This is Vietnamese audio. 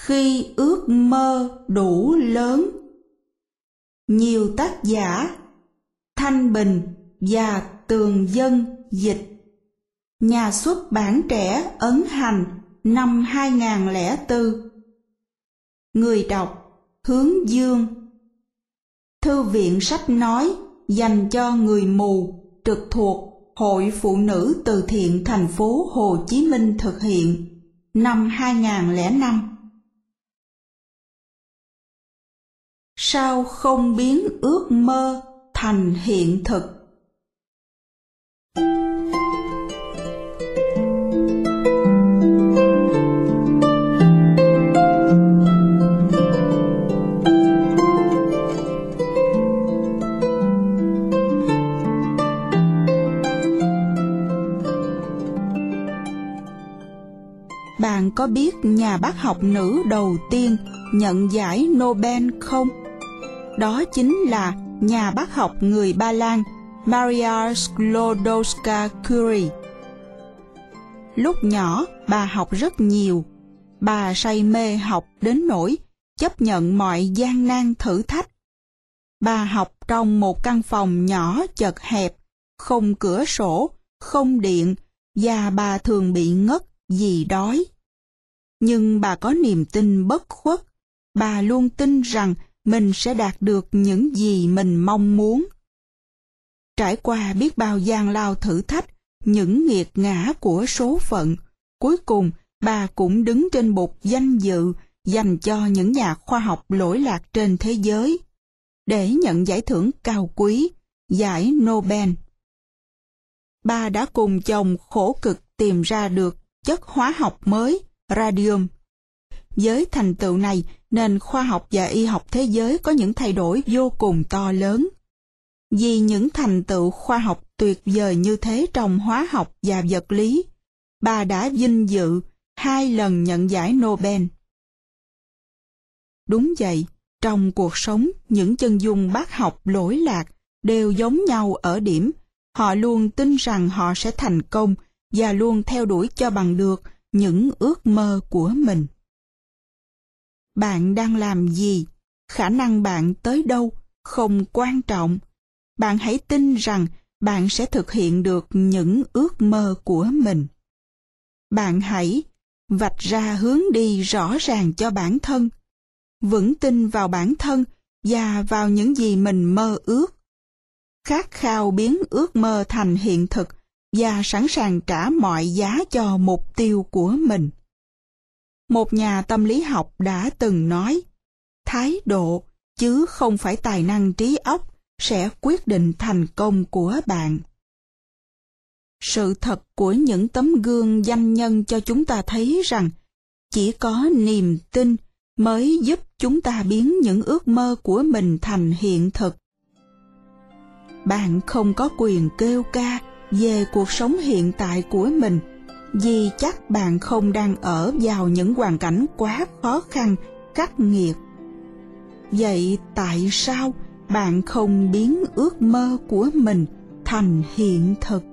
khi ước mơ đủ lớn. Nhiều tác giả: Thanh Bình và Tường Dân dịch. Nhà xuất bản Trẻ ấn hành năm 2004. Người đọc: Hướng Dương. Thư viện sách nói dành cho người mù, trực thuộc Hội Phụ nữ Từ thiện thành phố Hồ Chí Minh thực hiện, năm 2005. Sao không biến ước mơ thành hiện thực? Bạn có biết nhà bác học nữ đầu tiên nhận giải Nobel không? Đó chính là nhà bác học người Ba Lan Maria Sklodowska-Curie. Lúc nhỏ, bà học rất nhiều. Bà say mê học đến nỗi chấp nhận mọi gian nan thử thách. Bà học trong một căn phòng nhỏ chật hẹp, không cửa sổ, không điện, và bà thường bị ngất vì đói. Nhưng bà có niềm tin bất khuất. Bà luôn tin rằng mình sẽ đạt được những gì mình mong muốn. Trải qua biết bao gian lao thử thách, những nghiệt ngã của số phận, cuối cùng bà cũng đứng trên bục danh dự dành cho những nhà khoa học lỗi lạc trên thế giới, để nhận giải thưởng cao quý, giải Nobel. Bà đã cùng chồng khổ cực tìm ra được chất hóa học mới, radium. Với thành tựu này, nền khoa học và y học thế giới có những thay đổi vô cùng to lớn. Vì những thành tựu khoa học tuyệt vời như thế trong hóa học và vật lý, bà đã vinh dự 2 lần nhận giải Nobel. Đúng vậy, trong cuộc sống, những chân dung bác học lỗi lạc đều giống nhau ở điểm họ luôn tin rằng họ sẽ thành công và luôn theo đuổi cho bằng được những ước mơ của mình. Bạn đang làm gì? Khả năng bạn tới đâu không quan trọng. Bạn hãy tin rằng bạn sẽ thực hiện được những ước mơ của mình. Bạn hãy vạch ra hướng đi rõ ràng cho bản thân, vững tin vào bản thân và vào những gì mình mơ ước. Khát khao biến ước mơ thành hiện thực và sẵn sàng trả mọi giá cho mục tiêu của mình. Một nhà tâm lý học đã từng nói, thái độ chứ không phải tài năng trí óc sẽ quyết định thành công của bạn. Sự thật của những tấm gương danh nhân cho chúng ta thấy rằng chỉ có niềm tin mới giúp chúng ta biến những ước mơ của mình thành hiện thực. Bạn không có quyền kêu ca về cuộc sống hiện tại của mình, vì chắc bạn không đang ở vào những hoàn cảnh quá khó khăn, khắc nghiệt. Vậy tại sao bạn không biến ước mơ của mình thành hiện thực?